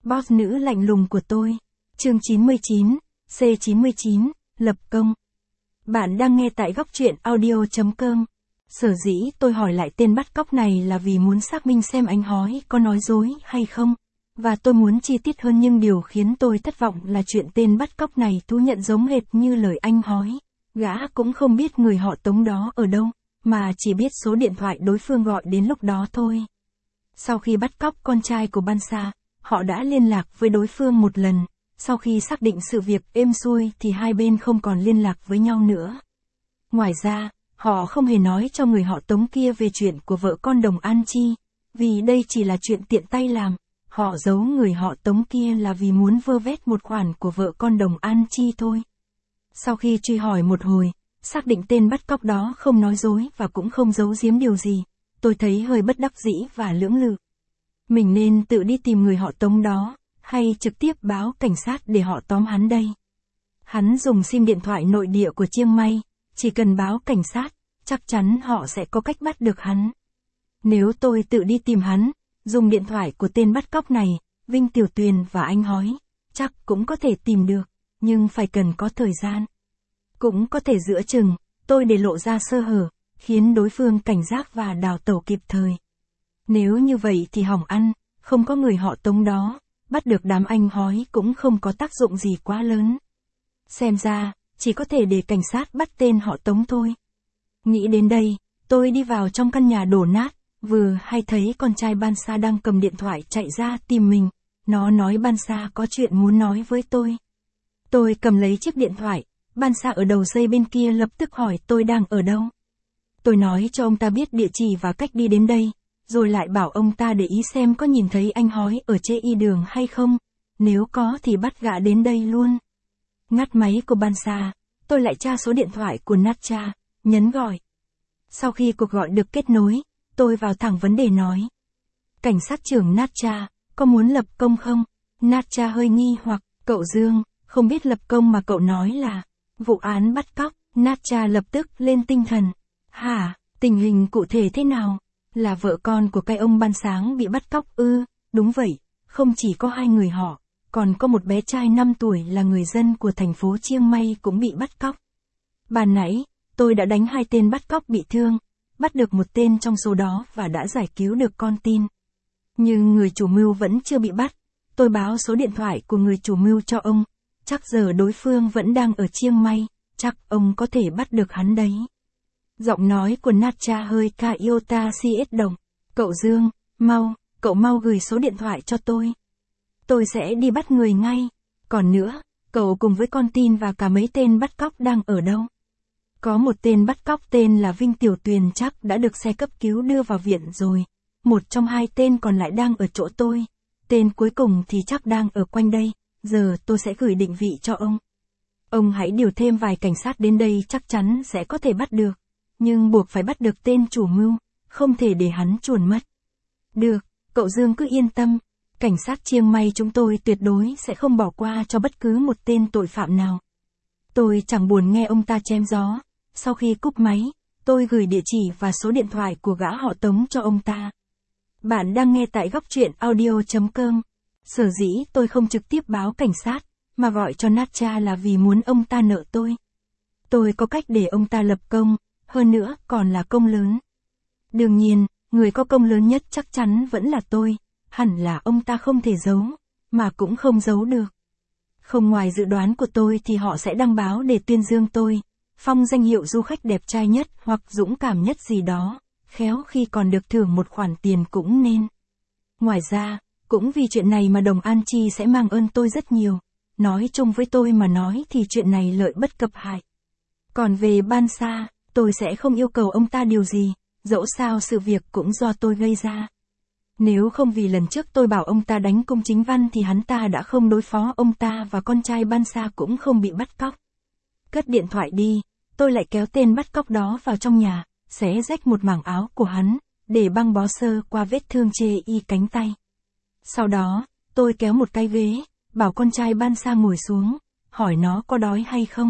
Boss nữ lạnh lùng của tôi. Chương 99, C99, lập công. Bạn đang nghe tại góc truyện audio.com. Sở dĩ tôi hỏi lại tên bắt cóc này là vì muốn xác minh xem anh hói có nói dối hay không. Và tôi muốn chi tiết hơn, nhưng điều khiến tôi thất vọng là chuyện tên bắt cóc này thú nhận giống hệt như lời anh hói. Gã cũng không biết người họ Tống đó ở đâu, mà chỉ biết số điện thoại đối phương gọi đến lúc đó thôi. Sau khi bắt cóc con trai của Ban Sa, họ đã liên lạc với đối phương một lần. Sau khi xác định sự việc êm xuôi thì hai bên không còn liên lạc với nhau nữa. Ngoài ra, họ không hề nói cho người họ Tống kia về chuyện của vợ con Đồng An Chi, vì đây chỉ là chuyện tiện tay làm. Họ giấu người họ Tống kia là vì muốn vơ vét một khoản của vợ con Đồng An Chi thôi. Sau khi truy hỏi một hồi, xác định tên bắt cóc đó không nói dối và cũng không giấu giếm điều gì, tôi thấy hơi bất đắc dĩ và lưỡng lự. Mình nên tự đi tìm người họ Tống đó, hay trực tiếp báo cảnh sát để họ tóm hắn đây? Hắn dùng sim điện thoại nội địa của Chiang Mai, chỉ cần báo cảnh sát, chắc chắn họ sẽ có cách bắt được hắn. Nếu tôi tự đi tìm hắn, dùng điện thoại của tên bắt cóc này, Vinh Tiểu Tuyền và anh hói, chắc cũng có thể tìm được, nhưng phải cần có thời gian. Cũng có thể giữa chừng, tôi để lộ ra sơ hở, khiến đối phương cảnh giác và đào tẩu kịp thời. Nếu như vậy thì hỏng ăn, không có người họ Tống đó, bắt được đám anh hói cũng không có tác dụng gì quá lớn. Xem ra, chỉ có thể để cảnh sát bắt tên họ Tống thôi. Nghĩ đến đây, tôi đi vào trong căn nhà đổ nát, vừa hay thấy con trai Ban Sa đang cầm điện thoại chạy ra tìm mình. Nó nói Ban Sa có chuyện muốn nói với tôi. Tôi cầm lấy chiếc điện thoại, Ban Sa ở đầu dây bên kia lập tức hỏi tôi đang ở đâu. Tôi nói cho ông ta biết địa chỉ và cách đi đến đây, rồi lại bảo ông ta để ý xem có nhìn thấy anh hói ở trên y đường hay không, nếu có thì bắt gã đến đây luôn. Ngắt máy của Ban Sa, tôi lại tra số điện thoại của Natcha, nhấn gọi. Sau khi cuộc gọi được kết nối, tôi vào thẳng vấn đề nói. Cảnh sát trưởng Natcha, có muốn lập công không? Natcha hơi nghi hoặc, cậu Dương, không biết lập công mà cậu nói là vụ án bắt cóc. Natcha lập tức lên tinh thần. Hả, tình hình cụ thể thế nào? Là vợ con của cái ông Ban Sáng bị bắt cóc ư? Đúng vậy, không chỉ có hai người họ, còn có một bé trai 5 tuổi là người dân của thành phố Chiang Mai cũng bị bắt cóc. Ban nãy, tôi đã đánh 2 tên bắt cóc bị thương, bắt được một tên trong số đó và đã giải cứu được con tin. Nhưng người chủ mưu vẫn chưa bị bắt. Tôi báo số điện thoại của người chủ mưu cho ông, chắc giờ đối phương vẫn đang ở Chiang Mai, chắc ông có thể bắt được hắn đấy. Giọng nói của Natcha hơi ca iota cs đồng. Cậu Dương, cậu mau gửi số điện thoại cho tôi. Tôi sẽ đi bắt người ngay. Còn nữa, cậu cùng với con tin và cả mấy tên bắt cóc đang ở đâu? Có một tên bắt cóc tên là Vinh Tiểu Tuyền chắc đã được xe cấp cứu đưa vào viện rồi. Một trong 2 tên còn lại đang ở chỗ tôi. Tên cuối cùng thì chắc đang ở quanh đây. Giờ tôi sẽ gửi định vị cho ông. Ông hãy điều thêm vài cảnh sát đến đây, chắc chắn sẽ có thể bắt được. Nhưng buộc phải bắt được tên chủ mưu, không thể để hắn chuồn mất. Được, cậu Dương cứ yên tâm. Cảnh sát Chiang Mai chúng tôi tuyệt đối sẽ không bỏ qua cho bất cứ một tên tội phạm nào. Tôi chẳng buồn nghe ông ta chém gió. Sau khi cúp máy, tôi gửi địa chỉ và số điện thoại của gã họ Tống cho ông ta. Bạn đang nghe tại góc truyện audio.com. Sở dĩ tôi không trực tiếp báo cảnh sát, mà gọi cho Natcha là vì muốn ông ta nợ tôi. Tôi có cách để ông ta lập công, hơn nữa còn là công lớn. Đương nhiên, người có công lớn nhất chắc chắn vẫn là tôi, hẳn là ông ta không thể giấu, mà cũng không giấu được. Không ngoài dự đoán của tôi thì họ sẽ đăng báo để tuyên dương tôi, phong danh hiệu du khách đẹp trai nhất hoặc dũng cảm nhất gì đó, khéo khi còn được thưởng một khoản tiền cũng nên. Ngoài ra, cũng vì chuyện này mà Đồng An Chi sẽ mang ơn tôi rất nhiều, nói chung với tôi mà nói thì chuyện này lợi bất cập hại. Còn về Ban Sa, tôi sẽ không yêu cầu ông ta điều gì, dẫu sao sự việc cũng do tôi gây ra. Nếu không vì lần trước tôi bảo ông ta đánh Cung Chính Văn thì hắn ta đã không đối phó ông ta và con trai Ban Sa cũng không bị bắt cóc. Cất điện thoại đi, tôi lại kéo tên bắt cóc đó vào trong nhà, xé rách một mảng áo của hắn, để băng bó sơ qua vết thương chê y cánh tay. Sau đó, tôi kéo một cái ghế, bảo con trai Ban Sa ngồi xuống, hỏi nó có đói hay không.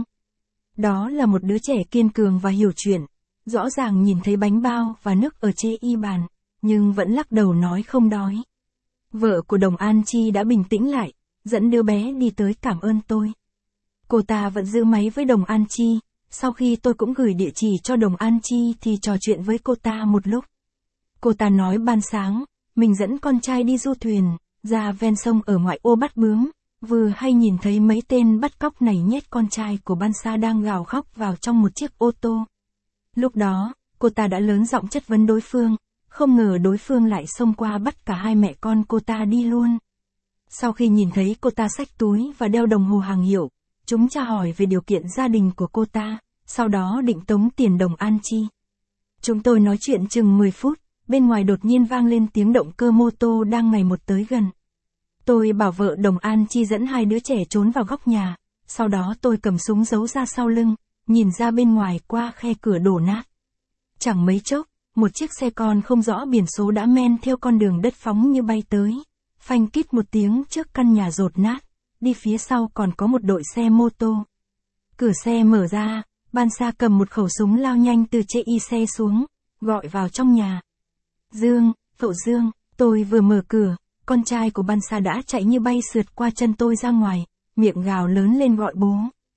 Đó là một đứa trẻ kiên cường và hiểu chuyện, rõ ràng nhìn thấy bánh bao và nước ở chê y bàn, nhưng vẫn lắc đầu nói không đói. Vợ của Đồng An Chi đã bình tĩnh lại, dẫn đứa bé đi tới cảm ơn tôi. Cô ta vẫn giữ máy với Đồng An Chi, sau khi tôi cũng gửi địa chỉ cho Đồng An Chi thì trò chuyện với cô ta một lúc. Cô ta nói ban sáng, mình dẫn con trai đi du thuyền, ra ven sông ở ngoại ô bắt bướm, vừa hay nhìn thấy mấy tên bắt cóc này nhét con trai của Ban Sa đang gào khóc vào trong một chiếc ô tô. Lúc đó, cô ta đã lớn giọng chất vấn đối phương, không ngờ đối phương lại xông qua bắt cả hai mẹ con cô ta đi luôn. Sau khi nhìn thấy cô ta xách túi và đeo đồng hồ hàng hiệu, chúng tra hỏi về điều kiện gia đình của cô ta, sau đó định tống tiền Đồng An Chi. Chúng tôi nói chuyện chừng 10 phút, bên ngoài đột nhiên vang lên tiếng động cơ mô tô đang ngày một tới gần. Tôi bảo vợ Đồng An Chi dẫn hai đứa trẻ trốn vào góc nhà, sau đó tôi cầm súng giấu ra sau lưng, nhìn ra bên ngoài qua khe cửa đổ nát. Chẳng mấy chốc, một chiếc xe con không rõ biển số đã men theo con đường đất phóng như bay tới, phanh kít một tiếng trước căn nhà dột nát, đi phía sau còn có một đội xe mô tô. Cửa xe mở ra, Ban Sa cầm một khẩu súng lao nhanh từ trên xe xuống, gọi vào trong nhà. Dương, cậu Dương, tôi vừa mở cửa, con trai của Ban Sa đã chạy như bay sượt qua chân tôi ra ngoài, miệng gào lớn lên gọi bố.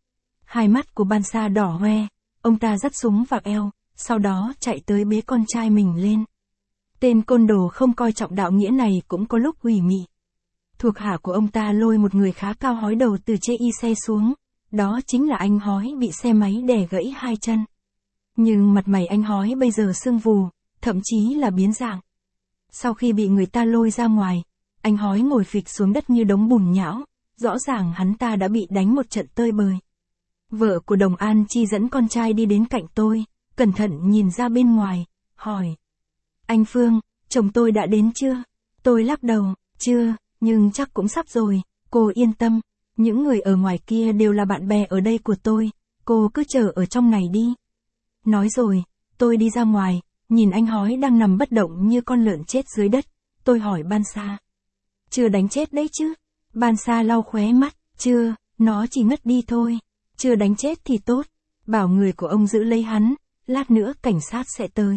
Hai mắt của Ban Sa đỏ hoe, ông ta dắt súng vào eo, sau đó chạy tới bế con trai mình lên. Tên côn đồ không coi trọng đạo nghĩa này cũng có lúc ủy mị. Thuộc hạ của ông ta lôi một người khá cao hói đầu từ trên xe xuống, đó chính là anh hói bị xe máy đè gãy hai chân. Nhưng mặt mày anh hói bây giờ sưng vù, thậm chí là biến dạng. Sau khi bị người ta lôi ra ngoài, anh hói ngồi phịch xuống đất như đống bùn nhão, rõ ràng hắn ta đã bị đánh một trận tơi bời. Vợ của Đồng An Chi dẫn con trai đi đến cạnh tôi, cẩn thận nhìn ra bên ngoài, hỏi. Anh Phương, chồng tôi đã đến chưa? Tôi lắc đầu, chưa, nhưng chắc cũng sắp rồi, cô yên tâm, những người ở ngoài kia đều là bạn bè ở đây của tôi, cô cứ chờ ở trong này đi. Nói rồi, tôi đi ra ngoài, nhìn anh hói đang nằm bất động như con lợn chết dưới đất, tôi hỏi Ban Sa. Chưa đánh chết đấy chứ? Ban Sa lau khóe mắt, chưa, nó chỉ ngất đi thôi, chưa đánh chết thì tốt, bảo người của ông giữ lấy hắn, lát nữa cảnh sát sẽ tới.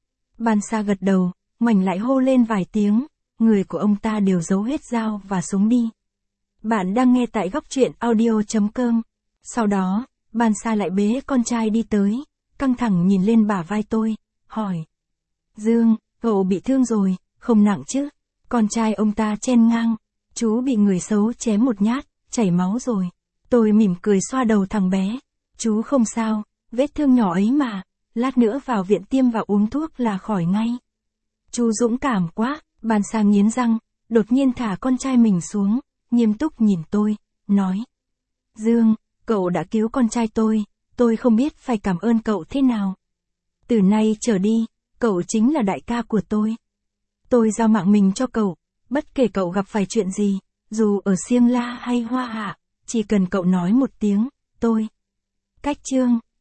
Ban Sa gật đầu, ngoảnh lại hô lên vài tiếng, người của ông ta đều giấu hết dao và súng đi. Bạn đang nghe tại góc truyện audio.com. Sau đó, Ban Sa lại bế con trai đi tới, căng thẳng nhìn lên bả vai tôi, hỏi. Dương, cậu bị thương rồi, không nặng chứ? Con trai ông ta chen ngang, chú bị người xấu chém một nhát, chảy máu rồi. Tôi mỉm cười xoa đầu thằng bé, chú không sao, vết thương nhỏ ấy mà, lát nữa vào viện tiêm và uống thuốc là khỏi ngay. Chú dũng cảm quá, Ban Sa nghiến răng, đột nhiên thả con trai mình xuống, nghiêm túc nhìn tôi, nói. Dương, cậu đã cứu con trai tôi không biết phải cảm ơn cậu thế nào. Từ nay trở đi, cậu chính là đại ca của tôi. Tôi giao mạng mình cho cậu, bất kể cậu gặp phải chuyện gì, dù ở Siêng La hay Hoa Hạ, chỉ cần cậu nói một tiếng, tôi. Cách chương